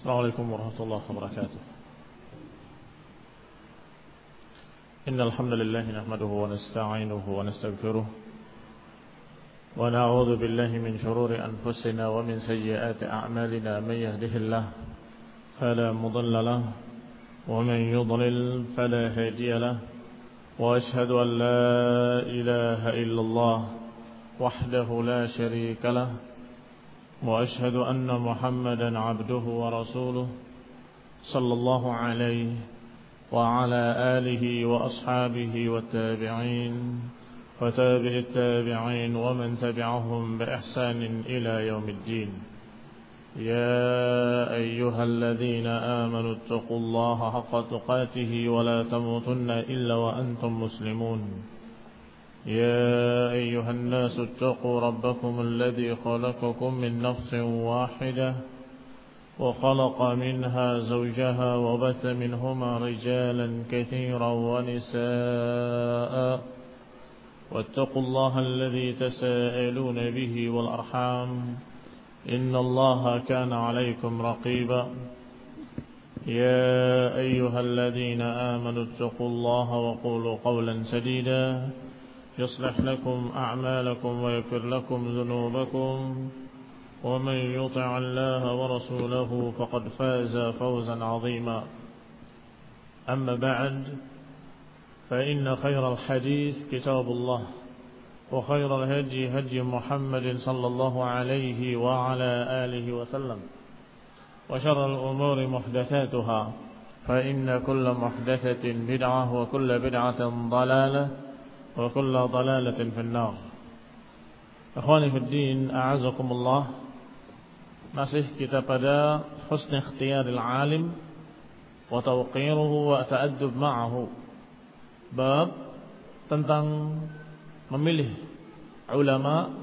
Assalamualaikum warahmatullahi wabarakatuh. Innal hamdalillah nahmaduhu wa nasta'inuhu wa nastaghfiruh wa na'udzu billahi min shururi anfusina wa min sayyiati a'malina may yahdihillahu fala mudilla lahu wa man yudlil fala hadiya lahu wa ashhadu an la ilaha illallah wahdahu la sharika lahu وأشهد أن محمدا عبده ورسوله صلى الله عليه وعلى آله وأصحابه والتابعين وتابع التابعين ومن تبعهم بإحسان إلى يوم الدين. يا أيها الذين آمنوا اتقوا الله حق تقاته ولا تموتن إلا وأنتم مسلمون. يا أيها الناس اتقوا ربكم الذي خلقكم من نفس واحدة وخلق منها زوجها وبث منهما رجالا كثيرا ونساء واتقوا الله الذي تساءلون به والأرحام إن الله كان عليكم رقيبا. يا أيها الذين آمنوا اتقوا الله وقولوا قولا سديدا يصلح لكم أعمالكم ويغفر لكم ذنوبكم ومن يطع الله ورسوله فقد فاز فوزا عظيما. أما بعد فإن خير الحديث كتاب الله وخير الهدي هدي محمد صلى الله عليه وعلى آله وسلم وشر الأمور محدثاتها فإن كل محدثة بدعة وكل بدعة ضلالة wa kullu dhalalatin finnar. Ikhwani fid din, a'azakumullah. Masih kita pada husn ikhtiyaril alim wa tawqiruhu wa ta'addub ma'ahu. Bab tentang memilih ulama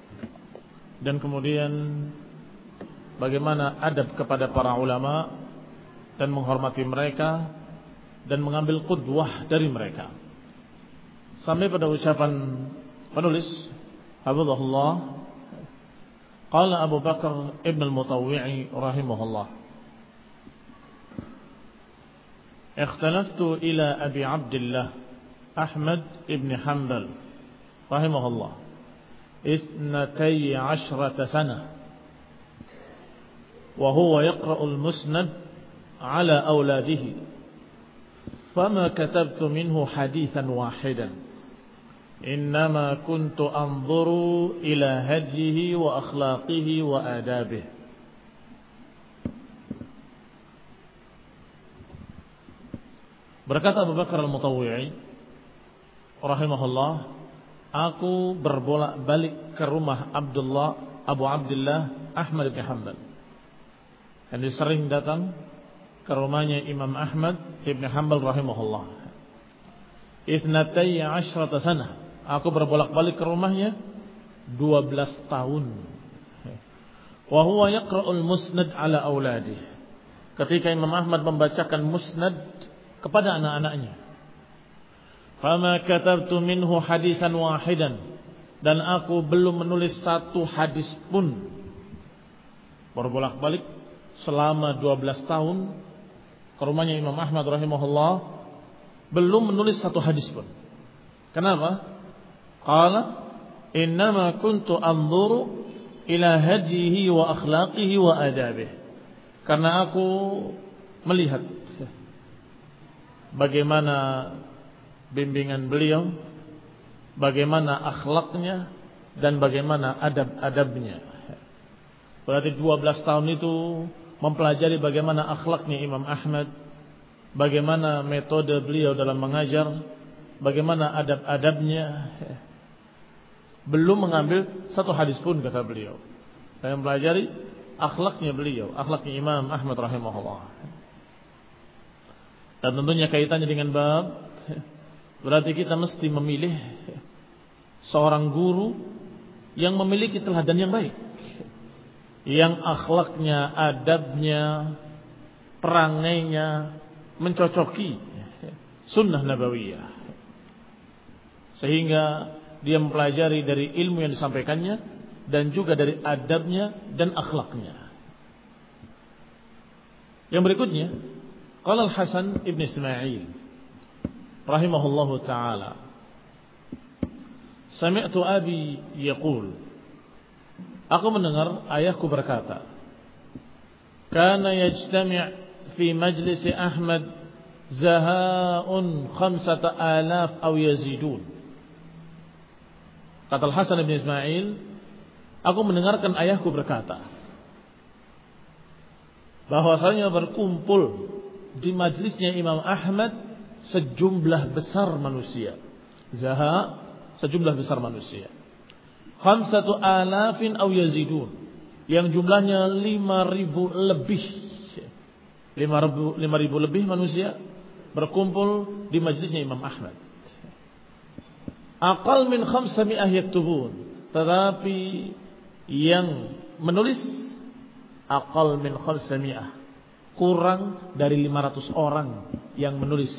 dan kemudian bagaimana adab kepada para ulama dan menghormati mereka dan mengambil qudwah dari mereka. Sampai pada ucapan penulis hafizahullah, qala Abu Bakar Ibn al-Mutawwi'i rahimahullah, ikhtalaftu ila Abi Abdillah Ahmad ibn Hanbal rahimahullah 12 sana wa huwa yaqra'u al-musnad ala awladihi fama katabtu minhu hadithan wahidan إنما كنت أنظر إلى هديه وأخلاقه وآدابه. Berkata Abu Bakar al-Mutawwi'i rahimahullah, aku berbolak-balik ke rumah Abu Abdullah Ahmad bin Hanbal. Dan sering datang ke rumahnya Imam Ahmad bin Hanbal rahimahullah. 12 sana. Aku berbolak-balik ke rumahnya 12 tahun. Wa huwa yaqra'ul musnad ala auladihi. Ketika Imam Ahmad membacakan musnad kepada anak-anaknya. Fama katabtu minhu haditsan wahidan. Dan aku belum menulis satu hadis pun. Berbolak-balik selama 12 tahun ke rumahnya Imam Ahmad rahimahullah, belum menulis satu hadis pun. Kenapa? Qala innama kuntu anzuru ila hadihi wa akhlaqihi wa adabihi. Karena aku melihat bagaimana bimbingan beliau, bagaimana akhlaknya dan bagaimana adab-adabnya. Berarti 12 tahun itu mempelajari bagaimana akhlaknya Imam Ahmad, bagaimana metode beliau dalam mengajar, bagaimana adab-adabnya. Belum mengambil satu hadis pun kata beliau. Saya mempelajari akhlaknya beliau, akhlaknya Imam Ahmad rahimahullah. Dan tentunya kaitannya dengan bab, berarti kita mesti memilih seorang guru yang memiliki teladan yang baik, yang akhlaknya, adabnya, perangainya mencocoki sunnah nabawiyah, sehingga dia mempelajari dari ilmu yang disampaikannya dan juga dari adabnya dan akhlaknya. Yang berikutnya, qala Al-Hasan ibn Ismail rahimahullahu taala, sami'tu abi yaqul, aku mendengar ayahku berkata, kana yajtami' fi majlis Ahmad zaha'un 5,000 aw yazidun. Kata Al-Hasan ibn Ismail, aku mendengarkan ayahku berkata, bahwasanya berkumpul di majlisnya Imam Ahmad sejumlah besar manusia. Zaha, sejumlah besar manusia. 5,000 aw yazidun, yang jumlahnya 5.000 lebih. 5.000 lebih manusia berkumpul di majlisnya Imam Ahmad. Aqal min 500 yaktubun, tetapi yang menulis aqal min 500, kurang dari 500 orang yang menulis.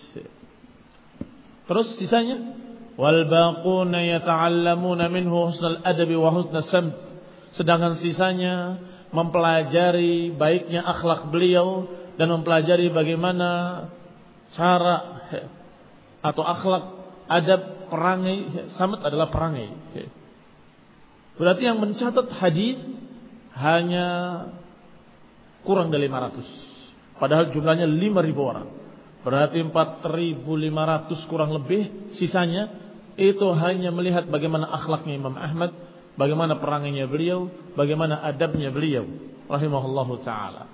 Terus sisanya, wal baquna yata'allamuna minhu husnal adabi wa husnas samt, sedangkan sisanya mempelajari baiknya akhlak beliau dan mempelajari bagaimana cara atau akhlak, adab, perangai. Samt adalah perangai. Berarti yang mencatat hadis hanya kurang dari 500. Padahal jumlahnya 5.000 orang. Berarti 4.500 kurang lebih. Sisanya itu hanya melihat bagaimana akhlaknya Imam Ahmad, bagaimana perangainya beliau, bagaimana adabnya beliau rahimahullahu ta'ala.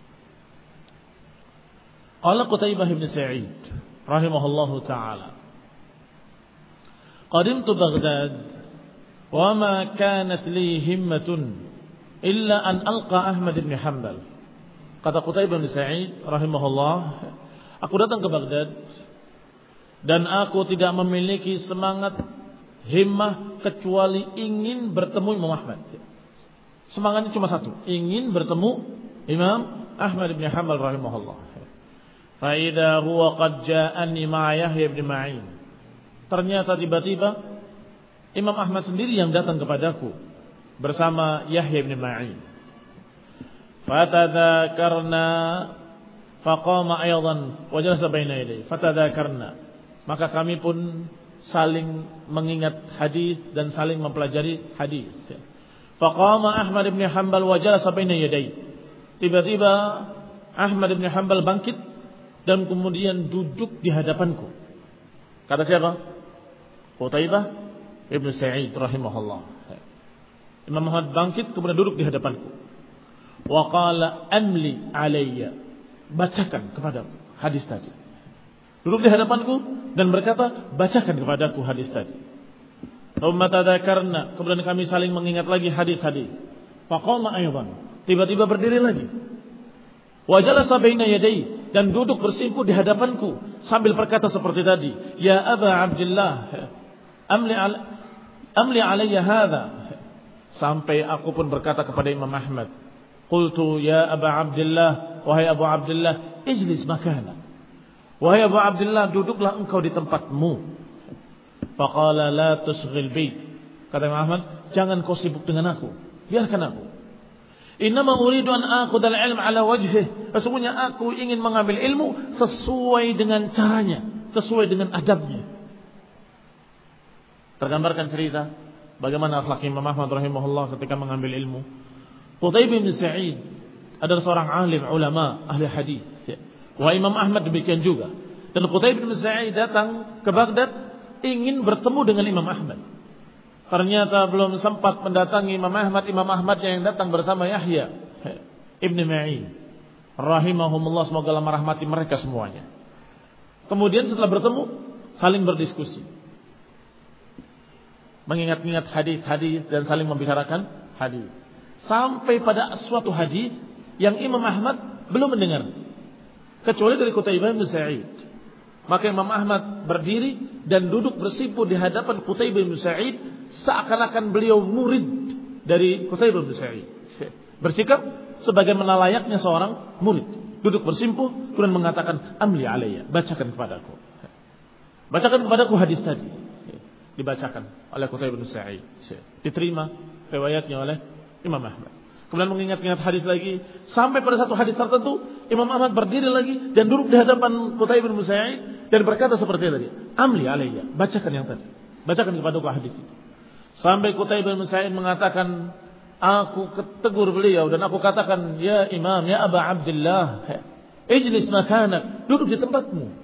Qala Qutaibah bin Sa'id rahimahullahu ta'ala, qadimtu Baghdad wa ma kanat li himmatun illa an alqa Ahmad bin Hanbal. Kata Qutaibah bin Sa'id rahimahullah, aku datang ke Baghdad dan aku tidak memiliki semangat, himmah, kecuali ingin bertemu Imam Ahmad. Semangatnya cuma satu, ingin bertemu Imam Ahmad bin Hanbal rahimahullah. Fa idza huwa qad ja'ani ma'a Yahya bin Ma'in. Ternyata tiba-tiba Imam Ahmad sendiri yang datang kepadaku bersama Yahya bin Ma'in. Fatadzakarna faqama aydan wa jalasa baina yaday. Fatadzakarna, maka kami pun saling mengingat hadis dan saling mempelajari hadis. Faqama Ahmad bin Hanbal wa jalasa baina yaday. Tiba-tiba Ahmad bin Hanbal bangkit dan kemudian duduk di hadapanku. Kata siapa? Qutaibah ibn Sa'id rahimahullah. Imam Ahmad bangkit kemudian duduk di hadapanku. Wa qala amli alayya, bacakan kepadaku hadis tadi. Duduk di hadapanku dan berkata, bacakan kepadaku hadis tadi. Thumma tadzakarna, kemudian kami saling mengingat lagi hadis-hadis. Faqama aydan, tiba-tiba berdiri lagi. Wa jalasa baina yaday, dan duduk bersimpuh di hadapanku sambil berkata seperti tadi, ya Aba Abdullah, amli alayya hadha. Sampai aku pun berkata kepada Imam Ahmad, qultu ya Aba Abdullah, wahai Abu Abdullah, ijlis makana. Wahai Abu Abdullah, duduklah engkau di tempatmu. Faqala la tusghil bi. Kata Imam Ahmad, jangan kau sibuk dengan aku, biarkan aku. Innama uridu an akhudha al-ilm ala wajhih. Sesungguhnya aku ingin mengambil ilmu sesuai dengan caranya, sesuai dengan adabnya. Tergambarkan cerita bagaimana akhlak Imam Ahmad rahimahullah ketika mengambil ilmu. Qutaibah bin Sa'id adalah seorang alim ulama ahli hadis. Wa Imam Ahmad demikian juga. Dan Qutaibah bin Sa'id datang ke Baghdad ingin bertemu dengan Imam Ahmad. Ternyata belum sempat mendatangi Imam Ahmad, Imam Ahmad yang datang bersama Yahya ibn Ma'in rahimahumullah, semoga Allah merahmati mereka semuanya. Kemudian setelah bertemu saling berdiskusi, mengingat-ingat hadis-hadis dan saling membicarakan hadis. Sampai pada suatu hadis yang Imam Ahmad belum mendengar kecuali dari Qutaibah bin Sa'id. Maka Imam Ahmad berdiri dan duduk bersimpuh di hadapan Qutaibah bin Sa'id, seakan-akan beliau murid dari Qutaibah bin Sa'id. Bersikap sebagaimana layaknya seorang murid, duduk bersimpuh kemudian mengatakan, amli alayya, bacakan kepadaku. Bacakan kepadaku hadis tadi. Dibacakan oleh Qutaibah bin Sa'id. Diterima riwayatnya oleh Imam Ahmad. Kemudian mengingat-ingat hadis lagi. Sampai pada satu hadis tertentu, Imam Ahmad berdiri lagi dan duduk di hadapan Qutaibah bin Sa'id dan berkata seperti tadi, amli alayya, bacakan yang tadi. Bacakan kepadaku hadis itu. Sampai Qutaibah bin Sa'id mengatakan, aku tegur beliau dan aku katakan, ya Imam, ya Aba Abdullah, ijlis makanak, duduk di tempatmu.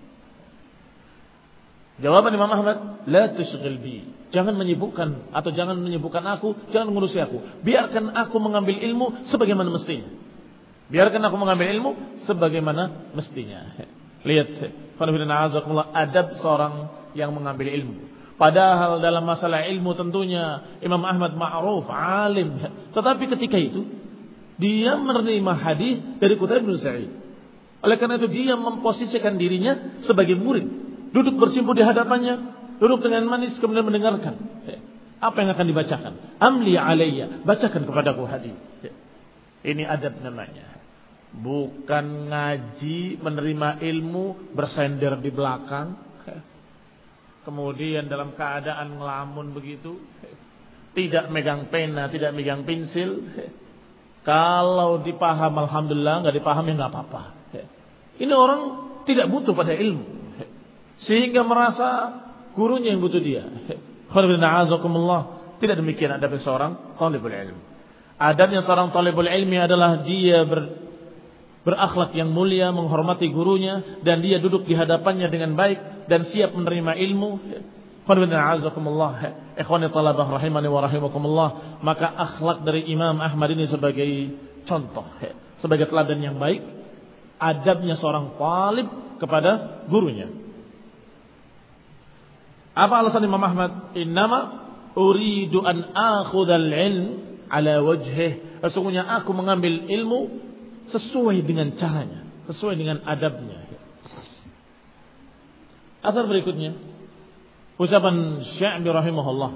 Jawaban Imam Ahmad, la tushghil bi. Jangan menyibukkan atau jangan menyibukkan aku, jangan mengurusi aku. Biarkan aku mengambil ilmu sebagaimana mestinya. Biarkan aku mengambil ilmu sebagaimana mestinya. Lihat, adab seorang yang mengambil ilmu. Padahal dalam masalah ilmu tentunya Imam Ahmad ma'ruf, alim. Tetapi ketika itu dia menerima hadis dari Qutaibah bin Sa'id. Oleh karena itu dia memposisikan dirinya sebagai murid. Duduk bersimpuh di hadapannya, duduk dengan manis kemudian mendengarkan apa yang akan dibacakan. Amli alayya, bacakan kepadaku hadis. Ini adab namanya. Bukan ngaji, menerima ilmu, bersender di belakang. Kemudian dalam keadaan ngelamun begitu, tidak megang pena, tidak megang pensil. Kalau dipaham alhamdulillah, enggak dipaham ya enggak apa-apa. Ini orang tidak butuh pada ilmu. Sehingga merasa gurunya yang butuh dia. Tidak demikian adabnya seorang talibul ilmi. Adabnya seorang talibul ilmi adalah dia berakhlak yang mulia, menghormati gurunya, dan dia duduk di hadapannya dengan baik dan siap menerima ilmu. Ikhwani talabah rahimani wa rahimakumullah. Maka akhlak dari Imam Ahmad ini sebagai contoh, sebagai teladan yang baik. Adabnya seorang talib kepada gurunya. Apa alasan Imam Ahmad? Innama uridu an akhudhal ilm ala wajhih. Sesungguhnya aku mengambil ilmu sesuai dengan caranya, sesuai dengan adabnya. Athar berikutnya, ucapan Sya'bi rahimahullah.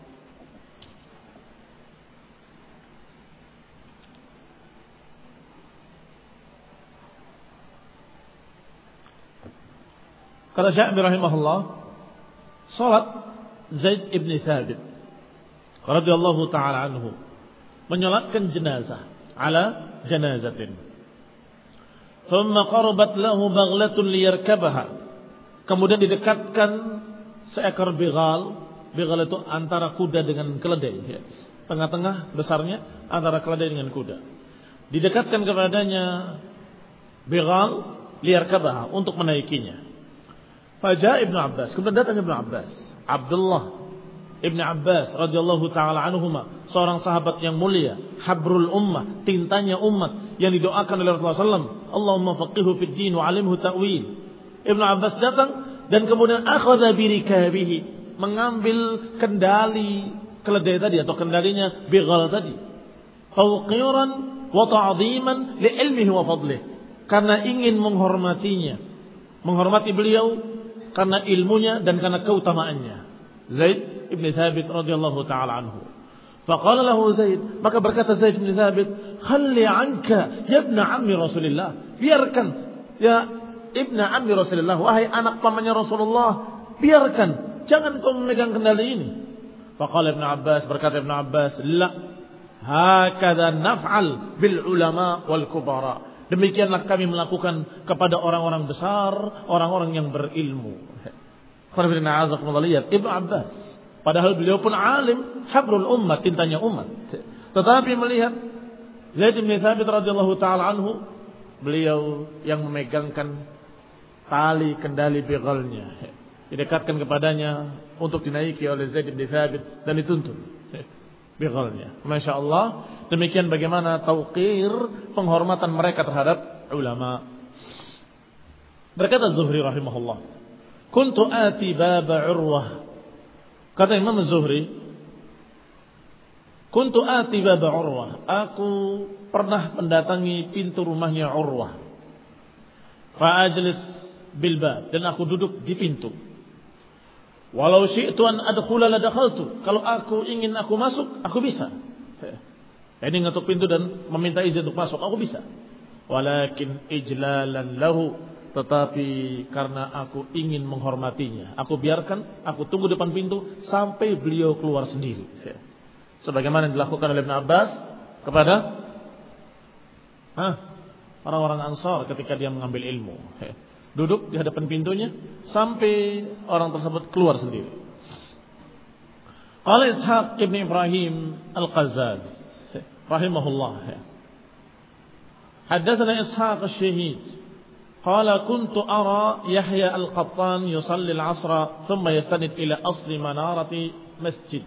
Kata Sya'bi rahimahullah, salat Zaid ibn Thabit radhiyallahu ta'ala anhu menyolatkan jenazah ala janazatin. Thumma qarabat lahu baghlatun liyarkabaha. Kemudian didekatkan seekor bighal. Bighal itu antara kuda dengan keledai, ya. Tengah-tengah besarnya antara keledai dengan kuda. Didekatkan kepadanya bighal liyarkabaha, untuk menaikinya. Faja Ibnu Abbas, kemudian datang Ibnu Abbas, Abdullah Ibnu Abbas radhiyallahu taala anhuma, seorang sahabat yang mulia, habrul ummah, tintanya umat yang didoakan oleh Rasulullah SAW. Allahumma faqihu fid din wa 'allimhu ta'wil. Ibnu Abbas datang dan kemudian akhadha birikabihi, mengambil kendali keledai tadi atau kendalinya bighal tadi. Tawqiran wa ta'dhiman li ilmihi wa fadlihi, karena ingin menghormatinya, menghormati beliau karena ilmunya dan karena keutamaannya. Zaid ibn Thabit radhiyallahu taala anhu. Faqala lahu Zaid, maka berkata Zaid ibn Thabit, "Khalli anka ya ibn ammi Rasulillah." Biarkan ya ibn ammi Rasulillah, wahai anak pamannya Rasulullah, biarkan, jangan kau memegang kendali ini. Faqala Ibn Abbas, berkata Ibn Abbas, "La, hakadha naf'al bil ulama wal kubara." Demikianlah kami melakukan kepada orang-orang besar, orang-orang yang berilmu. Ibnu Abbas, padahal beliau pun alim, habrul ummah, tintanya umat. Tetapi melihat Zaid bin Thabit radhiyallahu taala anhu, beliau yang memegangkan tali kendali bighalnya, didekatkan kepadanya untuk dinaiki oleh Zaid bin Thabit dan dituntun bighalnya. Masya Allah, demikian bagaimana tauqir, penghormatan mereka terhadap ulama. Berkata Zuhri rahimahullah, kuntu ati baba Urwah. Kata Imam Zuhri, kuntu ati baba Urwah, aku pernah mendatangi pintu rumahnya Urwah. Fa ajlis bil bab, dan aku duduk di pintu. Walau syi'tu an adkhula la dakhaltu. Kalau aku ingin aku masuk, aku bisa. Ini ngetuk pintu dan meminta izin untuk masuk, aku bisa. Walakin ijlalan lahu, tetapi karena aku ingin menghormatinya, aku biarkan, aku tunggu depan pintu sampai beliau keluar sendiri. Sebagaimana yang dilakukan oleh Ibn Abbas kepada orang-orang Ansar ketika dia mengambil ilmu. Duduk di hadapan pintunya sampai orang tersebut keluar sendiri. Qala Ishaq ibn Ibrahim Al-Qazzaz rahimahullah. Haddatsana Ishaq Asy-Syahid qala kuntu ara Yahya Al-Qattan yusalli al-'asra thumma yastanid ila asli manarati masjid.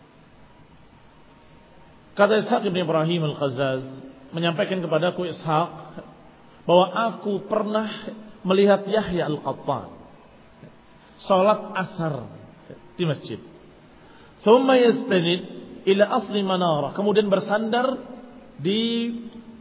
Kata Ishaq ibn Ibrahim Al-Qazzaz menyampaikan kepadaku Ishaq bahwa aku pernah melihat Yahya Al-Qattan salat asar di masjid. Thumma yastanid ila asli manarah, kemudian bersandar di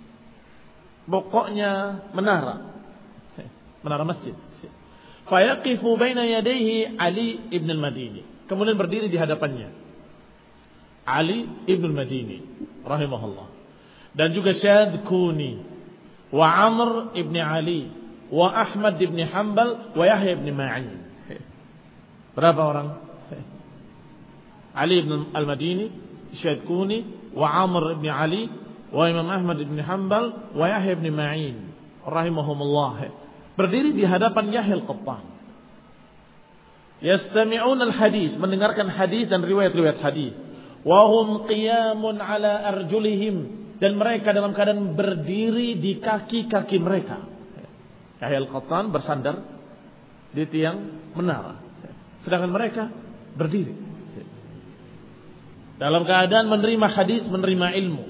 pokoknya menara masjid. Fayaqifu baina yadayhi Ali ibn al-Madini, kemudian berdiri di hadapannya Ali ibn al-Madini rahimahullah, dan juga Syad Kuni wa Amr ibn Ali wa Ahmad ibn Hanbal wa Yahya ibn Ma'in. Berapa orang? Ali ibn al-Madini, Syad Kuni wa Amr ibn Ali wa Imam Ahmad ibn Hanbal wa Yahya ibn Ma'in rahimahumullah, berdiri di hadapan Yahya Al-Qattan. Yastami'un al-hadis, mendengarkan hadis dan riwayat-riwayat hadis. Wa hum qiyamun ala arjulihim, dan mereka dalam keadaan berdiri di kaki-kaki mereka. Yahya Al-Qattan bersandar di tiang menara, sedangkan mereka berdiri dalam keadaan menerima hadis, menerima ilmu.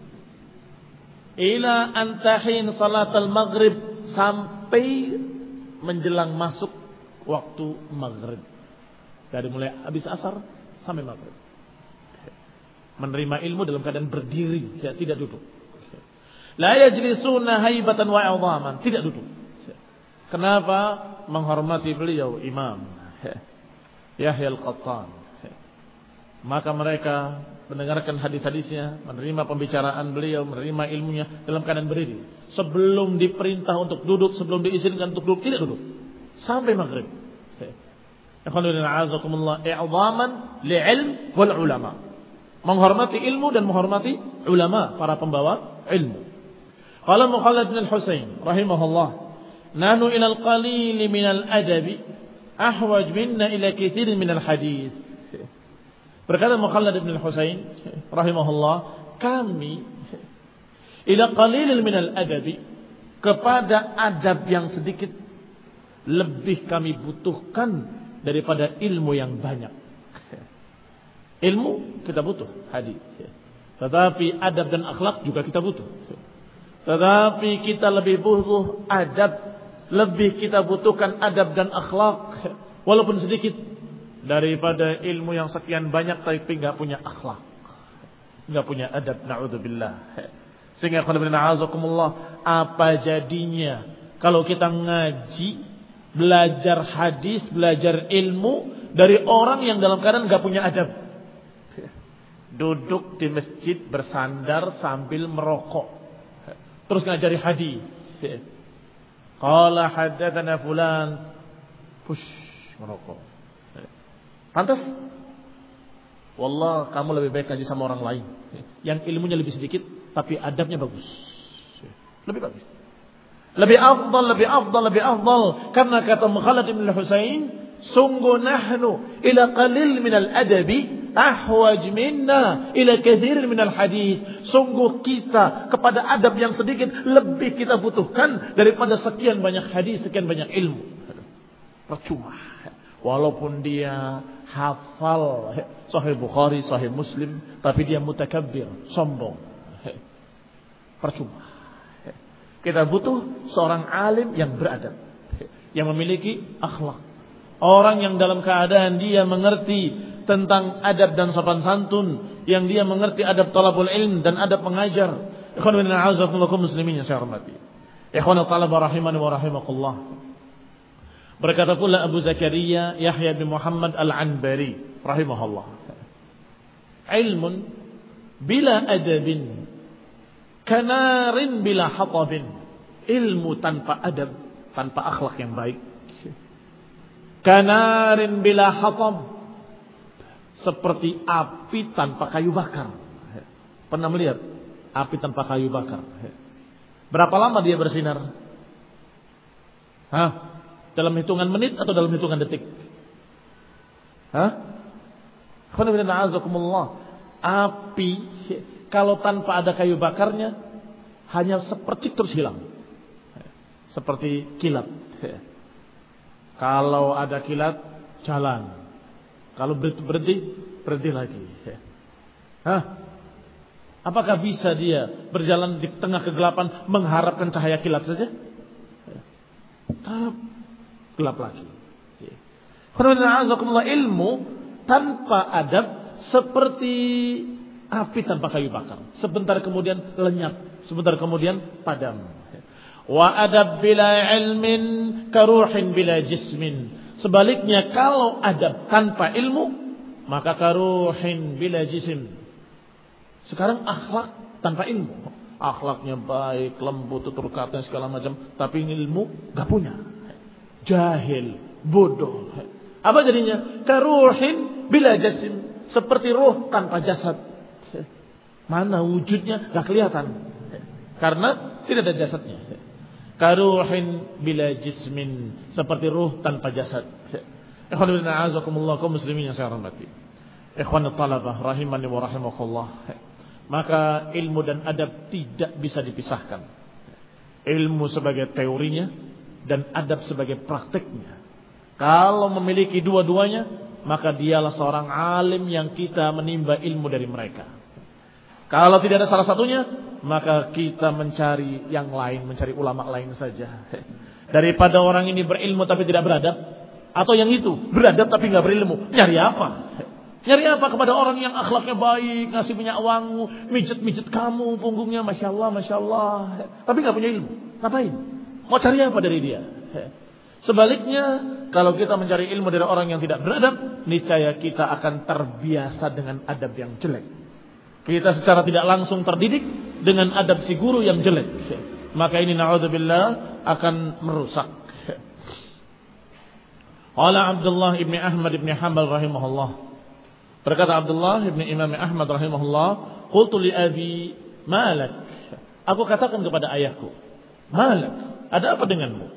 Ila antahin salatal maghrib, sampai menjelang masuk waktu maghrib. Dari mulai habis asar sampai maghrib. Menerima ilmu dalam keadaan berdiri, tidak duduk. La yajlisuna haibatan wa 'idhaman, tidak duduk. Kenapa? Menghormati beliau Imam Yahya Al-Qattan. Maka mereka mendengarkan hadis-hadisnya, menerima pembicaraan beliau, menerima ilmunya dalam keadaan berdiri. Sebelum diperintah untuk duduk, sebelum diizinkan untuk duduk, tidak duduk sampai maghrib. I'dhaman li'ilm wal ulama, menghormati ilmu dan menghormati ulama, para pembawa ilmu. Qala Mukhalid bin Al-Husain rahimahullah, nahnu ila al-qalil min al-adabi ahwaj minna ila katsirin min al-hadis. Berkata Mukhalid bin Al-Husain rahimahullah, kami ila qalilin minal adabi, kepada adab yang sedikit lebih kami butuhkan daripada ilmu yang banyak. Ilmu kita butuh, hadis. Tetapi adab dan akhlak juga kita butuh. Tetapi kita lebih butuh adab, lebih kita butuhkan adab dan akhlak walaupun sedikit daripada ilmu yang sekian banyak tapi enggak punya akhlak, enggak punya adab, naudzubillah. Sehingga apa jadinya kalau kita ngaji, belajar hadis, belajar ilmu dari orang yang dalam keadaan enggak punya adab. Duduk di masjid bersandar sambil merokok, terus ngajari hadis. Qala haddatsana fulan, merokok. Pantas? Wallah, kamu lebih baik ngaji sama orang lain yang ilmunya lebih sedikit tapi adabnya bagus. Lebih bagus. Lebih afdal. Karena kata Mukhalid bin Al-Husain, sungguh nahnu ila qalil minal adabi ahwaj minna ila katsirin minal hadis. Sungguh kita kepada adab yang sedikit lebih kita butuhkan daripada sekian banyak hadis, sekian banyak ilmu. Percuma. Walaupun dia hafal Sahih Bukhari, Sahih Muslim, tapi dia mutakabbir, sombong. Percuma. Kita butuh seorang alim yang beradab, yang memiliki akhlak. Orang yang dalam keadaan dia mengerti tentang adab dan sopan santun, yang dia mengerti adab talabul ilm dan adab mengajar. Ikhwan bin a'azakumullah muslimin yang saya hormati. Ikhwan talaba rahimani wa rahimakumullah. Berkata pula Abu Zakaria Yahya bin Muhammad Al-Anbari rahimahullah, ilmun bila adabin kanarin bila hatabin. Ilmu tanpa adab, tanpa akhlak yang baik, kanarin bila hatab, seperti api tanpa kayu bakar. Pernah melihat Api tanpa kayu bakar. Berapa lama dia bersinar? Dalam hitungan menit atau dalam hitungan detik? Api kalau tanpa ada kayu bakarnya hanya sepercik terus hilang. Seperti kilat. Kalau ada kilat jalan. Kalau berhenti lagi. Apakah bisa dia berjalan di tengah kegelapan mengharapkan cahaya kilat saja? Gelap lagi. Ilmu tanpa adab seperti api tanpa kayu bakar. Sebentar kemudian lenyap, sebentar kemudian padam. Wa adab bila ilmin karuhin bila jismin. Sebaliknya kalau adab tanpa ilmu, maka karuhin bila jism. Sekarang akhlak tanpa ilmu. Akhlaknya baik, lembut, tutur kata segala macam, tapi ilmu gak punya. Jahil, bodoh. Apa jadinya? Karuhin bila jasim. Seperti roh tanpa jasad. Mana wujudnya? Gak kelihatan. Karena tidak ada jasadnya. Karuhin bila jismin. Seperti roh tanpa jasad. Ikhwan ibn a'azakumullah, kaum muslimin yang saya hormati. Ikhwan talabah rahimani wa rahimakumullah. Maka ilmu dan adab tidak bisa dipisahkan. Ilmu sebagai teorinya dan adab sebagai prakteknya. Kalau memiliki dua-duanya, maka dialah seorang alim yang kita menimba ilmu dari mereka. Kalau tidak ada salah satunya, maka kita mencari yang lain, mencari ulama lain saja. Daripada orang ini berilmu tapi tidak beradab, atau yang itu beradab tapi nggak berilmu, nyari apa? Nyari apa kepada orang yang akhlaknya baik, ngasih minyak wangi, mijet kamu punggungnya, masya Allah, tapi nggak punya ilmu, ngapain? Mau cari apa dari dia? Sebaliknya, kalau kita mencari ilmu dari orang yang tidak beradab, niscaya kita akan terbiasa dengan adab yang jelek. Kita secara tidak langsung terdidik dengan adab si guru yang jelek. Maka ini na'udzubillah akan merusak. Qala Abdullah ibn Ahmad ibn Hanbal rahimahullah. Berkata Abdullah ibn Imam Ahmad rahimahullah, qultu li abi malak. Aku katakan kepada ayahku, malak, ada apa denganmu?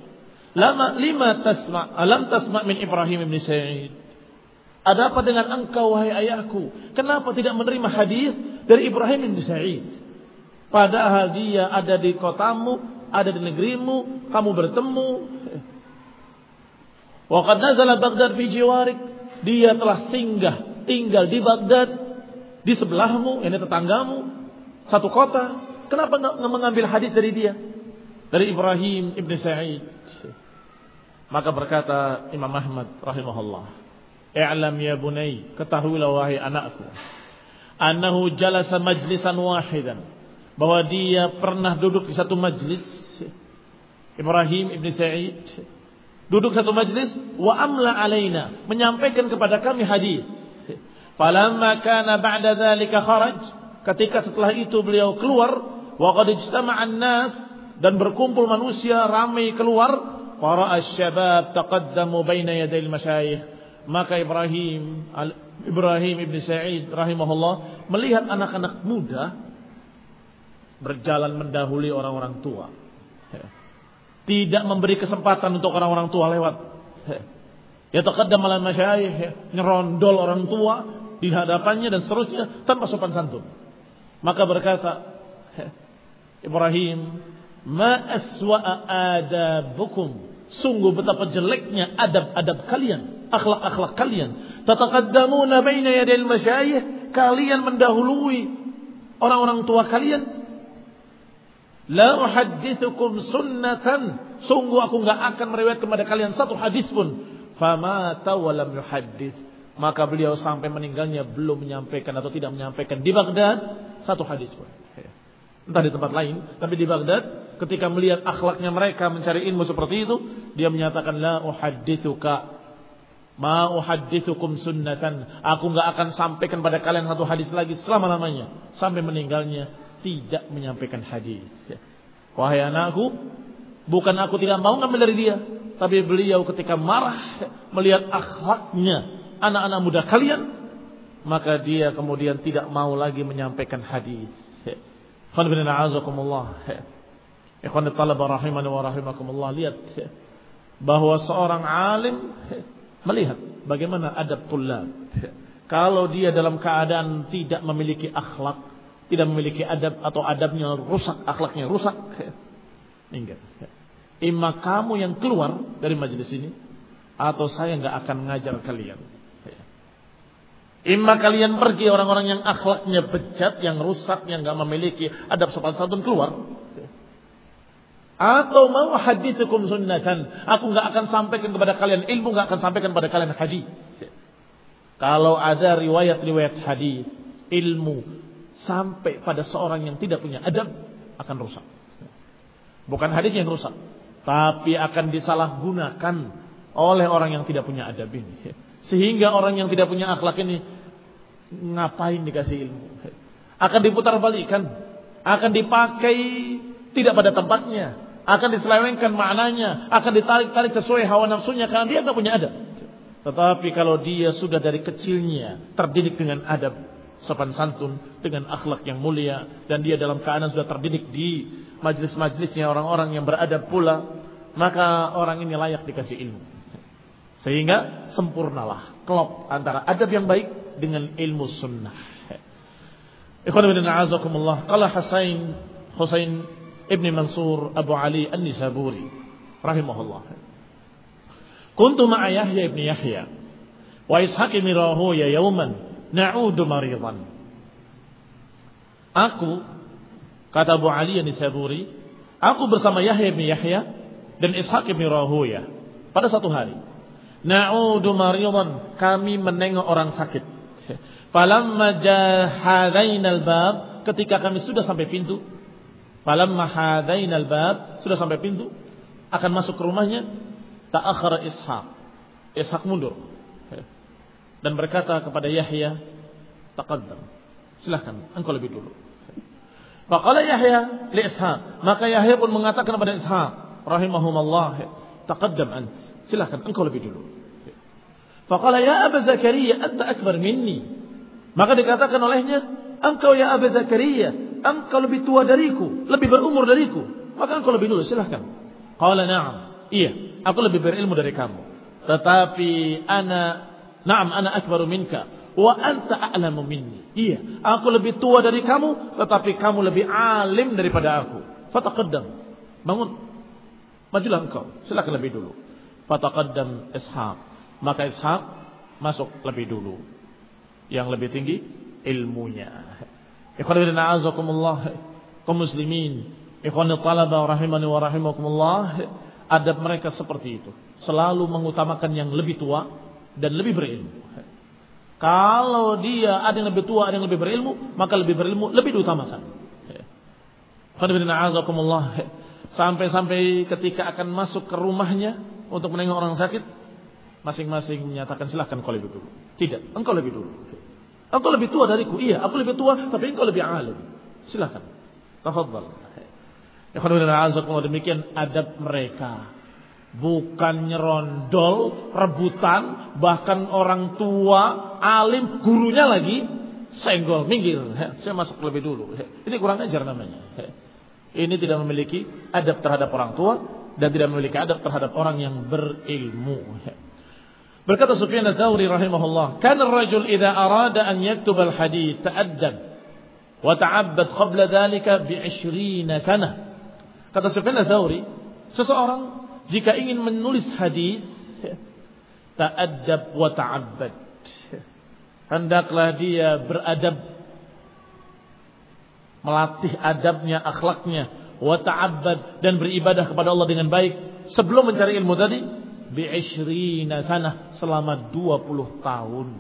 Alam tasma' min Ibrahim ibn Sa'id. Ada apa dengan engkau wahai ayahku? Kenapa tidak menerima hadis dari Ibrahim ibn Sa'id? Padahal dia ada di kotamu, ada di negerimu, kamu bertemu. Wa qad nazala Baghdad fi jiwarik. Dia telah singgah tinggal di Baghdad, di sebelahmu, ini tetanggamu, satu kota. Kenapa enggak mengambil hadis dari dia? Dari Ibrahim ibn Sa'id. Maka berkata Imam Ahmad rahimahullah, "I'lam ya bunai, ketahuilah wahai anakku, annahu jalasa majlisan wahidan." Bahwa dia pernah duduk di satu majlis, Ibrahim ibn Sa'id duduk satu majlis, wa amla alaina, menyampaikan kepada kami hadis. Falamma kana ba'da dzalika kharaj, ketika setelah itu beliau keluar, wa qad ijtama'an nas, dan berkumpul manusia ramai keluar, qara'a asy-syabab taqaddamu baina yaday al-masyayikh. Maka Ibrahim ibn Sa'id rahimahullah melihat anak-anak muda berjalan mendahului orang-orang tua. Tidak memberi kesempatan untuk orang-orang tua lewat. Ya taqaddam ala masyayikh, nyerondol orang tua di hadapannya dan seterusnya tanpa sopan santun. Maka berkata Ibrahim, "Ma aswa'a adabukum." Sungguh betapa jeleknya adab-adab kalian, akhlak-akhlak kalian. Tataqaddamuna baina yadil masyayikh, kalian mendahului orang-orang tua kalian. La uhaddithukum sunnatan, sungguh aku enggak akan meriwayatkan kepada kalian satu hadis pun. Famata wa lam yuhaddits, maka beliau sampai meninggalnya belum menyampaikan atau tidak menyampaikan di Baghdad satu hadis pun. Entah di tempat lain, tapi di Baghdad ketika melihat akhlaknya mereka mencari ilmu seperti itu, dia menyatakan la uhadditsuka ma uhadditsukum sunnatan, aku enggak akan sampaikan pada kalian satu hadis lagi selama-lamanya, sampai meninggalnya tidak menyampaikan hadis. Wahai anakku, bukan aku tidak mau ngambil dari dia, tapi beliau ketika marah melihat akhlaknya anak-anak muda kalian, maka dia kemudian tidak mau lagi menyampaikan hadis. Ikhwan bin a'azakumullah. Ikhwan talaba rahimani wa rahimakumullah, lihat bahwa seorang alim melihat bagaimana adab tullab. Kalau dia dalam keadaan tidak memiliki akhlak, tidak memiliki adab atau adabnya rusak, akhlaknya rusak, ingat, imma kamu yang keluar dari majelis ini atau saya enggak akan ngajar kalian. Imma kalian pergi, orang-orang yang akhlaknya bejat, yang rusak, yang enggak memiliki adab sopan santun keluar. Atau mau hadithukum sunnatan, aku enggak akan sampaikan kepada kalian ilmu, enggak akan sampaikan kepada kalian hadis. Kalau ada riwayat-riwayat hadis, ilmu sampai pada seorang yang tidak punya adab akan rusak. Bukan hadis yang rusak, tapi akan disalahgunakan oleh orang yang tidak punya adab ini. Sehingga orang yang tidak punya akhlak ini ngapain dikasih ilmu? Akan diputar balikan, akan dipakai tidak pada tempatnya, akan diselewengkan maknanya, akan ditarik-tarik sesuai hawa nafsunya karena dia tidak punya adab. Tetapi kalau dia sudah dari kecilnya terdidik dengan adab, sopan santun, dengan akhlak yang mulia, dan dia dalam keadaan sudah terdidik di majelis-majelisnya orang-orang yang beradab pula, maka orang ini layak dikasih ilmu. Sehingga sempurnalah klop antara adab yang baik dengan ilmu sunnah. Ikhwan bin a'azakumullah, qala Husain Ibn Mansur Abu Ali An-Nisaburi rahimahullah, kuntu ma'a Yahya ibn Yahya wa Ishaq ibn Rahuya yawman na'udu maridan. Aku, kata Abu Ali An-Nisaburi, aku bersama Yahya ibn Yahya dan Ishaq ibn Rahuya pada satu hari, na'udu maridan, kami menengok orang sakit. Falamma jahadainal bab, ketika kami sudah sampai pintu, falamma hadainal bab, sudah sampai pintu akan masuk ke rumahnya, ta'akhara Ishaq mundur dan berkata kepada Yahya, taqaddam, silakan engkau lebih dulu. Faqala Yahya li Ishaq, maka Yahya pun mengatakan kepada Ishaq rahimahumullah, taqaddam ant, silakan engkau lebih dulu. Faqala ya Aba Zakaria anta akbar minni, maka dikatakan olehnya, engkau ya Aba Zakaria, engkau lebih tua dariku, lebih berumur dariku, maka engkau lebih dulu, silakan. Qala na'am, iya, aku lebih berilmu dari kamu, tetapi ana akbaru minka wa anta a'lamu minni. Iya, aku lebih tua dari kamu, tetapi kamu lebih alim daripada aku. Fataqaddam, bangun, majulah engkau, silakan lebih dulu. Fataqaddam Ishaq, maka Ishaq masuk lebih dulu, yang lebih tinggi ilmunya. Ikhwan fillah a'azakumullah, kaum muslimin, ikhwan talaba rahimani wa rahimakumullah, adab mereka seperti itu, selalu mengutamakan yang lebih tua dan lebih berilmu. Kalau dia ada yang lebih tua, ada yang lebih berilmu, maka lebih berilmu lebih diutamakan. Ikhwan fillah a'azakumullah, sampai-sampai ketika akan masuk ke rumahnya untuk menengok orang sakit, masing-masing menyatakan silahkan kau lebih dulu. Tidak, engkau lebih dulu. Engkau lebih tua dariku. Iya, aku lebih tua, tapi engkau lebih alim. Silahkan, tafadhal. Ikhwan fillah a'azakumullah, demikian adab mereka. Bukan nyerondol, rebutan, bahkan orang tua, alim, gurunya lagi senggol, minggir. Saya masuk lebih dulu. Ini kurang ajar namanya. Ini tidak memiliki adab terhadap orang tua dan tidak memiliki adab terhadap orang yang berilmu. Berkata Sufyan Ats-Tsauri rahimahullah, kana ar-rajul idza arada an yaktuba al-hadits ta'addab wa ta'abbad qabla dhalika bi 20 sanah. Kata Sufyan Ats-Tsauri, seseorang jika ingin menulis hadis, ta'addab wa ta'abbad, hendaklah dia beradab, melatih adabnya, akhlaknya, wa ta'abbad, dan beribadah kepada Allah dengan baik sebelum mencari ilmu tadi, bi 20 sanah, selama 20 tahun.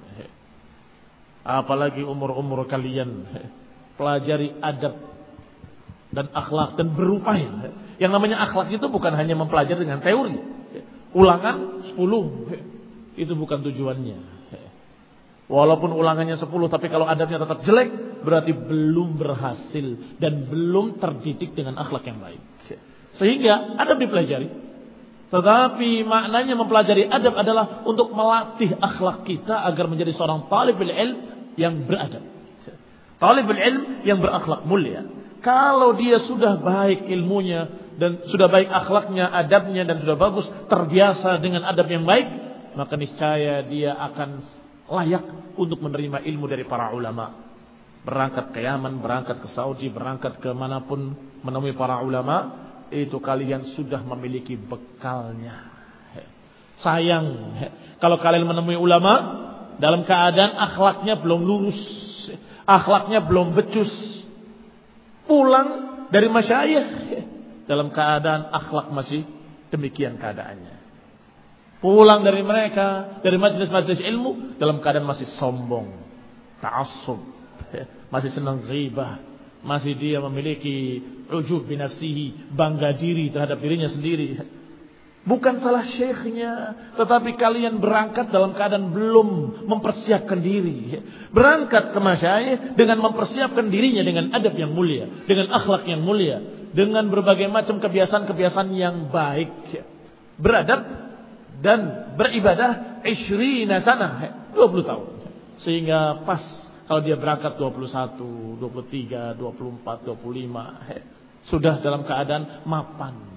Apalagi umur-umur kalian, pelajari adab dan akhlak dan berupaya. Yang namanya akhlak itu bukan hanya mempelajari dengan teori, ulangan 10, itu bukan tujuannya. Walaupun ulangannya 10, tapi kalau adabnya tetap jelek, berarti belum berhasil dan belum terdidik dengan akhlak yang baik. Sehingga adab dipelajari, tetapi maknanya mempelajari adab adalah untuk melatih akhlak kita agar menjadi seorang talibul ilm yang beradab, talibul ilm yang berakhlak mulia. Kalau dia sudah baik ilmunya dan sudah baik akhlaknya, adabnya dan sudah bagus, terbiasa dengan adab yang baik, maka niscaya dia akan layak untuk menerima ilmu dari para ulama. Berangkat ke Yaman, berangkat ke Saudi, berangkat ke manapun menemui para ulama, itu kalian sudah memiliki bekalnya. Sayang kalau kalian menemui ulama dalam keadaan akhlaknya belum lurus, akhlaknya belum becus. Pulang dari masyayikh dalam keadaan akhlak masih demikian keadaannya. Pulang dari mereka, dari majelis-majelis ilmu dalam keadaan masih sombong, ta'assub, masih senang ghibah, masih dia memiliki ujub binafsihi, bangga diri terhadap dirinya sendiri. Bukan salah syekhnya, tetapi kalian berangkat dalam keadaan belum mempersiapkan diri. Berangkat ke masyayikh dengan mempersiapkan dirinya dengan adab yang mulia, dengan akhlak yang mulia, dengan berbagai macam kebiasaan-kebiasaan yang baik. Beradab dan beribadah 20 sanah, 20 tahun. Sehingga pas kalau dia berangkat 21, 23, 24, 25, sudah dalam keadaan mapan.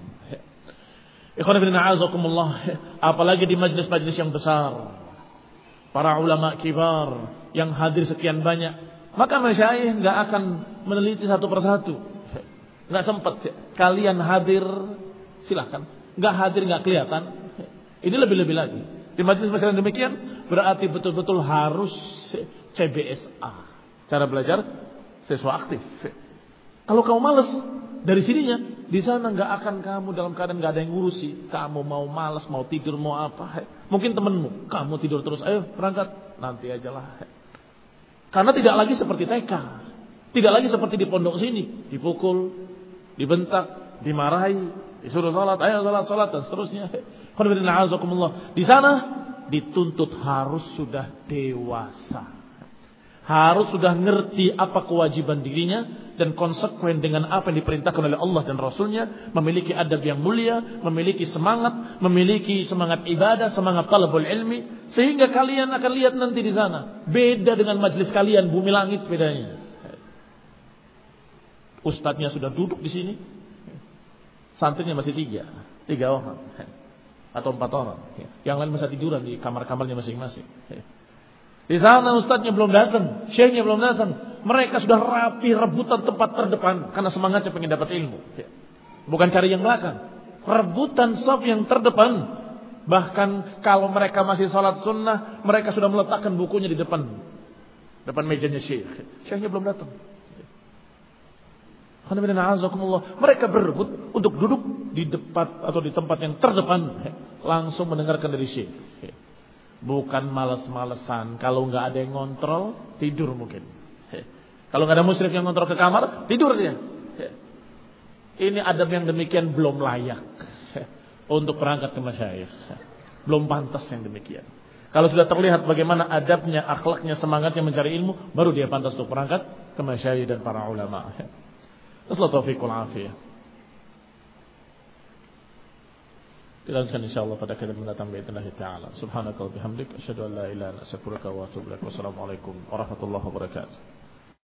Apalagi di majlis-majlis yang besar, para ulama kibar yang hadir sekian banyak, maka masyayikh enggak akan meneliti satu persatu. Enggak sempat. Kalian hadir, silahkan. Enggak hadir enggak kelihatan. Ini lebih-lebih lagi. Di majlis-majlis yang demikian berarti betul-betul harus CBSA, cara belajar siswa aktif. Kalau kamu malas dari sininya, di sana nggak akan kamu dalam keadaan nggak ada yang ngurusi. Kamu mau malas, mau tidur, mau apa? Mungkin temenmu, kamu tidur terus, ayo berangkat, nanti ajalah. Karena tidak lagi seperti TK, tidak lagi seperti di pondok sini, dipukul, dibentak, dimarahi, disuruh sholat, ayo sholat dan seterusnya. Di sana dituntut harus sudah dewasa, harus sudah ngerti apa kewajiban dirinya dan konsekuen dengan apa yang diperintahkan oleh Allah dan Rasulnya, memiliki adab yang mulia, memiliki semangat ibadah, semangat talabul ilmi, sehingga kalian akan lihat nanti di sana beda dengan majelis kalian, bumi langit bedanya. Ustadznya sudah duduk di sini, santrinya masih tiga orang atau 4 orang, yang lain masih tiduran di kamar-kamarnya masing-masing. Di sana ustadznya belum datang, syekhnya belum datang. Mereka sudah rapi rebutan tempat terdepan karena semangatnya pengen dapat ilmu. Bukan cari yang belakang, rebutan saf yang terdepan. Bahkan kalau mereka masih salat sunnah, mereka sudah meletakkan bukunya di depan mejanya syekh. Syekhnya belum datang. Mereka berebut untuk duduk di depan atau di tempat yang terdepan, langsung mendengarkan dari syekh. Bukan malas-malesan. Kalau nggak ada yang ngontrol, tidur mungkin. Kalau nggak ada musyrif yang ngontrol ke kamar, tidur dia. Ini adab yang demikian belum layak untuk berangkat ke masyayikh. Belum pantas yang demikian. Kalau sudah terlihat bagaimana adabnya, akhlaknya, semangatnya mencari ilmu, baru dia pantas untuk berangkat ke masyayikh dan para ulama. Assalamualaikum warahmatullahi wabarakatuh. Dilanjutkan insyaallah pada kali mendatang باذن taala. Subhanaka wa bihamdik asyhadu an la ilaha illa anta astaghfiruka wa atubu ilaik. Wassalamualaikum warahmatullahi wabarakatuh.